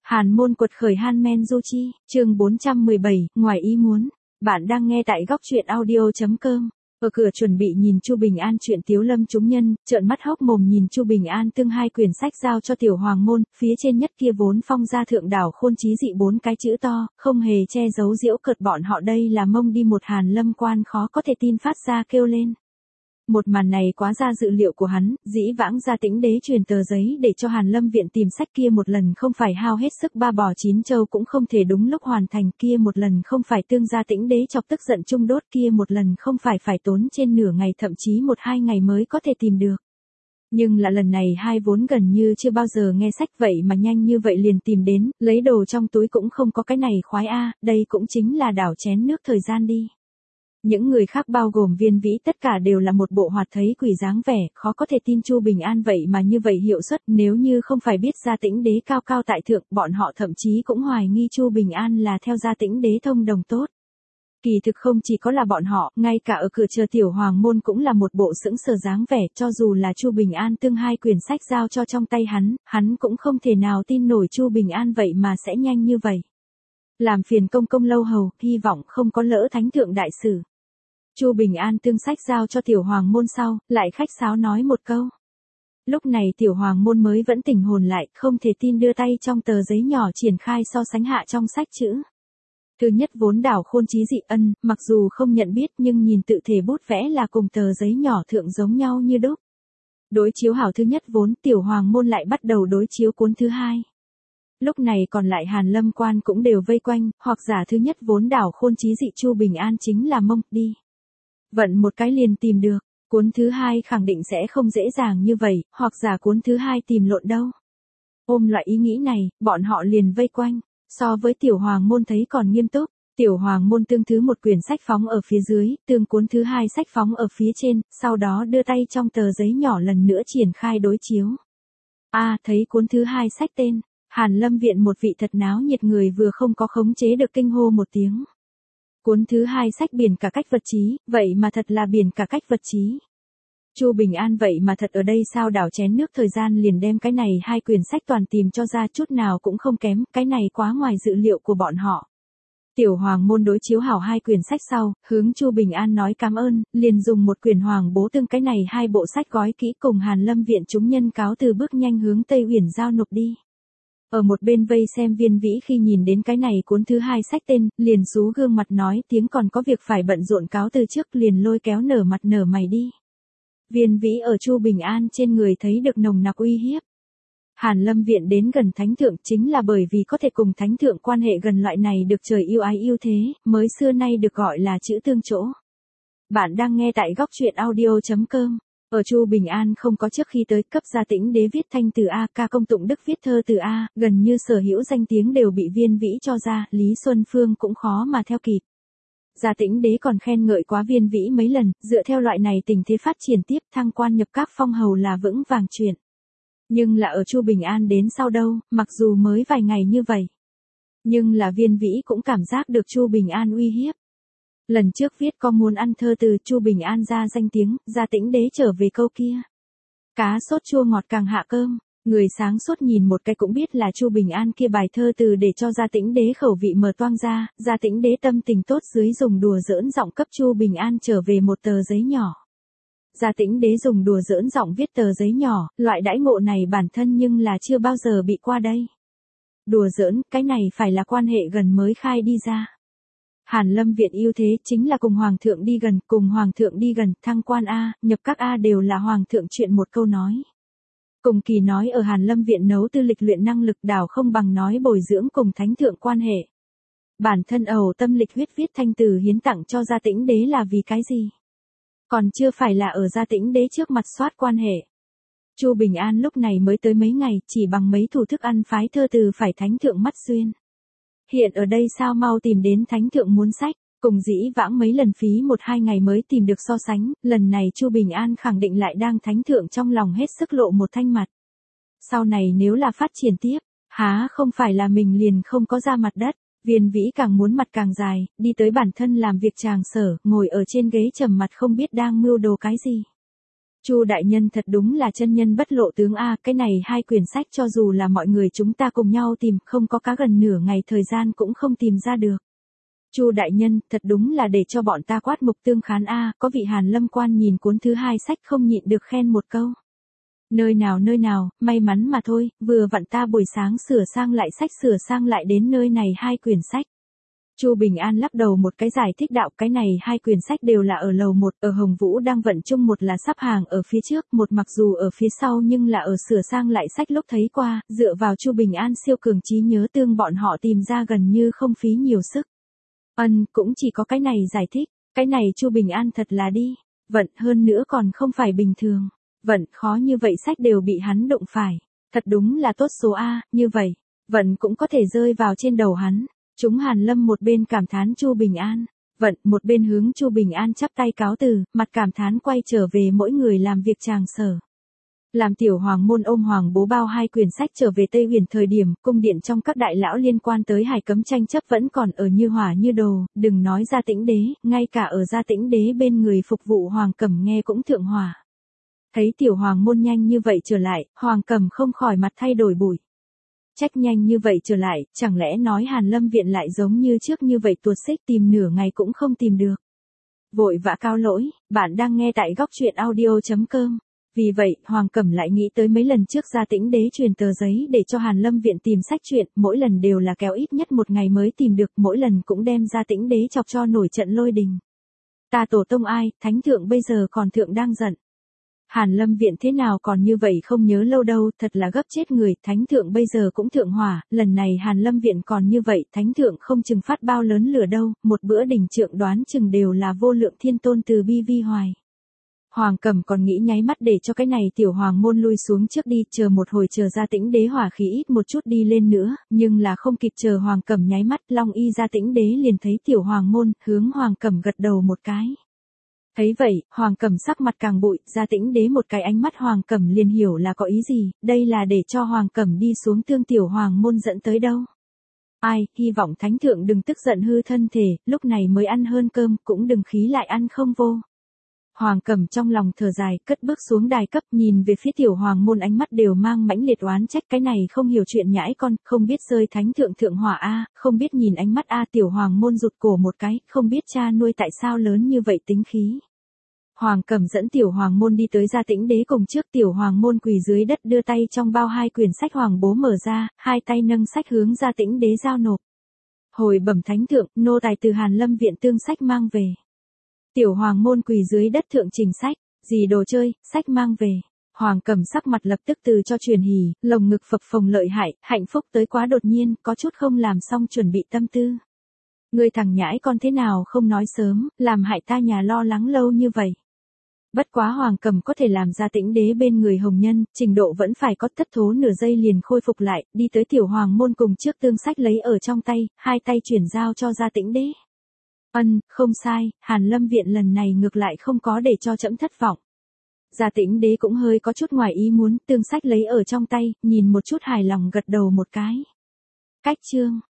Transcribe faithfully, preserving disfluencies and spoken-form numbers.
Hàn môn quật khởi Han Men Du Chi, chương bốn trăm mười bảy, ngoài ý muốn. Bạn đang nghe tại góc truyện audio chấm com. Ở cửa chuẩn bị nhìn Chu Bình An chuyện Tiếu Lâm chúng nhân, trợn mắt hốc mồm nhìn Chu Bình An tương hai quyển sách giao cho Tiểu Hoàng môn, phía trên nhất kia vốn phong ra thượng đảo khôn chí dị bốn cái chữ to, không hề che giấu giễu cợt bọn họ đây là mông đi một Hàn Lâm quan khó có thể tin phát ra kêu lên. Một màn này quá ra dự liệu của hắn, dĩ vãng Gia Tĩnh Đế truyền tờ giấy để cho Hàn Lâm viện tìm sách kia một lần không phải hao hết sức ba bò chín châu cũng không thể đúng lúc hoàn thành kia một lần không phải tương Gia Tĩnh Đế chọc tức giận chung đốt kia một lần không phải phải tốn trên nửa ngày thậm chí một hai ngày mới có thể tìm được. Nhưng là lần này hai vốn gần như chưa bao giờ nghe sách vậy mà nhanh như vậy liền tìm đến, lấy đồ trong túi cũng không có cái này khoái a, đây cũng chính là đảo chén nước thời gian đi. Những người khác bao gồm Viên Vĩ tất cả đều là một bộ hoạt thấy quỷ dáng vẻ, khó có thể tin Chu Bình An vậy mà như vậy hiệu suất, nếu như không phải biết Gia Tĩnh Đế cao cao tại thượng, bọn họ thậm chí cũng hoài nghi Chu Bình An là theo Gia Tĩnh Đế thông đồng tốt. Kỳ thực không chỉ có là bọn họ, ngay cả ở cửa chờ Tiểu Hoàng môn cũng là một bộ sững sờ dáng vẻ, cho dù là Chu Bình An tương hai quyển sách giao cho trong tay hắn, hắn cũng không thể nào tin nổi Chu Bình An vậy mà sẽ nhanh như vậy. Làm phiền công công lâu hầu, hy vọng không có lỡ thánh thượng đại sự. Chu Bình An tương sách giao cho Tiểu Hoàng môn sau, lại khách sáo nói một câu. Lúc này Tiểu Hoàng môn mới vẫn tỉnh hồn lại, không thể tin đưa tay trong tờ giấy nhỏ triển khai so sánh hạ trong sách chữ. Thứ nhất vốn đảo khôn chí dị ân, mặc dù không nhận biết nhưng nhìn tự thể bút vẽ là cùng tờ giấy nhỏ thượng giống nhau như đúc. Đối chiếu hảo thứ nhất vốn Tiểu Hoàng môn lại bắt đầu đối chiếu cuốn thứ hai. Lúc này còn lại Hàn Lâm quan cũng đều vây quanh, hoặc giả thứ nhất vốn đảo khôn chí dị Chu Bình An chính là mông, đi. Vận một cái liền tìm được, cuốn thứ hai khẳng định sẽ không dễ dàng như vậy, hoặc giả cuốn thứ hai tìm lộn đâu. Ôm loại ý nghĩ này, bọn họ liền vây quanh, so với Tiểu Hoàng môn thấy còn nghiêm túc, Tiểu Hoàng môn tương thứ một quyển sách phóng ở phía dưới, tương cuốn thứ hai sách phóng ở phía trên, sau đó đưa tay trong tờ giấy nhỏ lần nữa triển khai đối chiếu. A, à, thấy cuốn thứ hai sách tên, Hàn Lâm viện một vị thật náo nhiệt người vừa không có khống chế được kinh hô một tiếng. Cuốn thứ hai sách biển cả cách vật trí, vậy mà thật là biển cả cách vật trí. Chu Bình An vậy mà thật ở đây sao đảo chén nước thời gian liền đem cái này hai quyển sách toàn tìm cho ra chút nào cũng không kém, cái này quá ngoài dự liệu của bọn họ. Tiểu Hoàng môn đối chiếu hảo hai quyển sách sau, hướng Chu Bình An nói cảm ơn, liền dùng một quyển Hoàng bố tương cái này hai bộ sách gói kỹ cùng Hàn Lâm viện chúng nhân cáo từ bước nhanh hướng Tây Uyển giao nộp đi. Ở một bên vây xem Viên Vĩ khi nhìn đến cái này cuốn thứ hai sách tên, liền xú gương mặt nói tiếng còn có việc phải bận rộn cáo từ trước liền lôi kéo nở mặt nở mày đi. Viên Vĩ ở Chu Bình An trên người thấy được nồng nặc uy hiếp. Hàn Lâm viện đến gần thánh thượng chính là bởi vì có thể cùng thánh thượng quan hệ gần loại này được trời yêu ái yêu thế, mới xưa nay được gọi là chữ tương chỗ. Bạn đang nghe tại góc truyện audio chấm com. Ở Chu Bình An không có trước khi tới cấp Gia Tĩnh Đế viết thanh từ A, ca công tụng đức viết thơ từ A, gần như sở hữu danh tiếng đều bị Viên Vĩ cho ra, Lý Xuân Phương cũng khó mà theo kịp. Gia Tĩnh Đế còn khen ngợi quá Viên Vĩ mấy lần, dựa theo loại này tình thế phát triển tiếp thăng quan nhập các phong hầu là vững vàng chuyện. Nhưng là ở Chu Bình An đến sau đâu, mặc dù mới vài ngày như vậy. Nhưng là Viên Vĩ cũng cảm giác được Chu Bình An uy hiếp. Lần trước viết có muốn ăn thơ từ Chu Bình An ra danh tiếng, Gia Tĩnh Đế trở về câu kia. Cá sốt chua ngọt càng hạ cơm, người sáng suốt nhìn một cái cũng biết là Chu Bình An kia bài thơ từ để cho Gia Tĩnh Đế khẩu vị mở toang ra, Gia Tĩnh Đế tâm tình tốt dưới dùng đùa giỡn giọng cấp Chu Bình An trở về một tờ giấy nhỏ. Gia Tĩnh Đế dùng đùa giỡn giọng viết tờ giấy nhỏ, loại đãi ngộ này bản thân nhưng là chưa bao giờ bị qua đây. Đùa giỡn, cái này phải là quan hệ gần mới khai đi ra. Hàn Lâm viện ưu thế chính là cùng Hoàng thượng đi gần, cùng Hoàng thượng đi gần, thăng quan A, nhập các A đều là Hoàng thượng chuyện một câu nói. Cùng kỳ nói ở Hàn Lâm viện nấu tư lịch luyện năng lực đảo không bằng nói bồi dưỡng cùng thánh thượng quan hệ. Bản thân ẩu tâm lịch huyết viết thanh từ hiến tặng cho Gia Tĩnh Đế là vì cái gì? Còn chưa phải là ở Gia Tĩnh Đế trước mặt soát quan hệ. Chu Bình An lúc này mới tới mấy ngày, chỉ bằng mấy thủ thức ăn phái thơ từ phải thánh thượng mắt xuyên. Hiện ở đây sao mau tìm đến thánh thượng muốn sách, cùng dĩ vãng mấy lần phí một hai ngày mới tìm được so sánh, lần này Chu Bình An khẳng định lại đang thánh thượng trong lòng hết sức lộ một thanh mặt. Sau này nếu là phát triển tiếp, há không phải là mình liền không có ra mặt đất, Viên Vĩ càng muốn mặt càng dài, đi tới bản thân làm việc tràng sở, ngồi ở trên ghế trầm mặt không biết đang mưu đồ cái gì. Chu đại nhân thật đúng là chân nhân bất lộ tướng a, cái này hai quyển sách cho dù là mọi người chúng ta cùng nhau tìm, không có cá gần nửa ngày thời gian cũng không tìm ra được. Chu đại nhân, thật đúng là để cho bọn ta quát mục tương khán a, có vị Hàn Lâm quan nhìn cuốn thứ hai sách không nhịn được khen một câu. Nơi nào nơi nào, may mắn mà thôi, vừa vặn ta buổi sáng sửa sang lại sách sửa sang lại đến nơi này hai quyển sách. Chu Bình An lắc đầu một cái giải thích đạo, cái này hai quyển sách đều là ở lầu một, ở Hồng Vũ đang vận chung, một là sắp hàng ở phía trước, một mặc dù ở phía sau nhưng là ở sửa sang lại sách lúc thấy qua, dựa vào Chu Bình An siêu cường trí nhớ tương bọn họ tìm ra gần như không phí nhiều sức. Ân, cũng chỉ có cái này giải thích, cái này Chu Bình An thật là đi, vận hơn nữa còn không phải bình thường, vận khó như vậy sách đều bị hắn đụng phải, thật đúng là tốt số A, như vậy, vận cũng có thể rơi vào trên đầu hắn. Chúng Hàn Lâm một bên cảm thán Chu Bình An, vận một bên hướng Chu Bình An chắp tay cáo từ, mặt cảm thán quay trở về mỗi người làm việc tràng sở. Làm tiểu hoàng môn ôm hoàng bố bao hai quyển sách trở về Tây Huyền thời điểm, cung điện trong các đại lão liên quan tới hải cấm tranh chấp vẫn còn ở như hỏa như đồ, đừng nói Gia Tĩnh Đế, ngay cả ở Gia Tĩnh Đế bên người phục vụ Hoàng Cẩm nghe cũng thượng hỏa. Thấy tiểu hoàng môn nhanh như vậy trở lại, Hoàng Cẩm không khỏi mặt thay đổi bụi. Trách nhanh như vậy trở lại, chẳng lẽ nói Hàn Lâm viện lại giống như trước như vậy tuột xích tìm nửa ngày cũng không tìm được. Vội vã cáo lỗi, bạn đang nghe tại góc truyện audio chấm com. Vì vậy, Hoàng Cẩm lại nghĩ tới mấy lần trước Gia Tĩnh Đế truyền tờ giấy để cho Hàn Lâm viện tìm sách truyện, mỗi lần đều là kéo ít nhất một ngày mới tìm được, mỗi lần cũng đem Gia Tĩnh Đế chọc cho nổi trận lôi đình. Ta tổ tông ai, thánh thượng bây giờ còn thượng đang giận. Hàn Lâm viện thế nào còn như vậy không nhớ lâu đâu, thật là gấp chết người, thánh thượng bây giờ cũng thượng hỏa, lần này Hàn Lâm viện còn như vậy, thánh thượng không chừng phát bao lớn lửa đâu, một bữa đỉnh trượng đoán chừng đều là vô lượng thiên tôn từ bi vi hoài. Hoàng Cẩm còn nghĩ nháy mắt để cho cái này tiểu hoàng môn lui xuống trước đi, chờ một hồi chờ Gia Tĩnh Đế hỏa khí ít một chút đi lên nữa, nhưng là không kịp chờ Hoàng Cẩm nháy mắt, Long Y Gia Tĩnh Đế liền thấy tiểu hoàng môn, hướng Hoàng Cẩm gật đầu một cái. Thấy vậy, Hoàng Cẩm sắc mặt càng bụi, Gia Tĩnh Đế một cái ánh mắt Hoàng Cẩm liền hiểu là có ý gì, đây là để cho Hoàng Cẩm đi xuống tương tiểu hoàng môn dẫn tới đâu. Ai, hy vọng thánh thượng đừng tức giận hư thân thể, lúc này mới ăn hơn cơm, cũng đừng khí lại ăn không vô. Hoàng Cẩm trong lòng thở dài, cất bước xuống đài cấp, nhìn về phía tiểu hoàng môn ánh mắt đều mang mãnh liệt oán trách, cái này không hiểu chuyện nhãi con, không biết rơi thánh thượng thượng hỏa a, không biết nhìn ánh mắt a, tiểu hoàng môn rụt cổ một cái, không biết cha nuôi tại sao lớn như vậy tính khí. Hoàng Cẩm dẫn tiểu hoàng môn đi tới Gia Tĩnh Đế cùng trước, tiểu hoàng môn quỳ dưới đất đưa tay trong bao hai quyển sách hoàng bố mở ra, hai tay nâng sách hướng Gia Tĩnh Đế giao nộp. Hồi bẩm thánh thượng, nô tài từ Hàn Lâm viện tương sách mang về. Tiểu hoàng môn quỳ dưới đất thượng trình sách, gì đồ chơi, sách mang về. Hoàng Cẩm sắc mặt lập tức từ cho truyền hỉ, lồng ngực phập phồng lợi hại, hạnh phúc tới quá đột nhiên, có chút không làm xong chuẩn bị tâm tư. Ngươi thằng nhãi con thế nào không nói sớm, làm hại ta nhà lo lắng lâu như vậy. Bất quá Hoàng Cẩm có thể làm Gia Tĩnh Đế bên người hồng nhân, trình độ vẫn phải có, thất thố nửa giây liền khôi phục lại, đi tới tiểu hoàng môn cùng trước tương sách lấy ở trong tay, hai tay chuyển giao cho Gia Tĩnh Đế. Ân, không sai, Hàn Lâm viện lần này ngược lại không có để cho trẫm thất vọng. Gia Tĩnh Đế cũng hơi có chút ngoài ý muốn, tương sách lấy ở trong tay, nhìn một chút hài lòng gật đầu một cái. Cách chương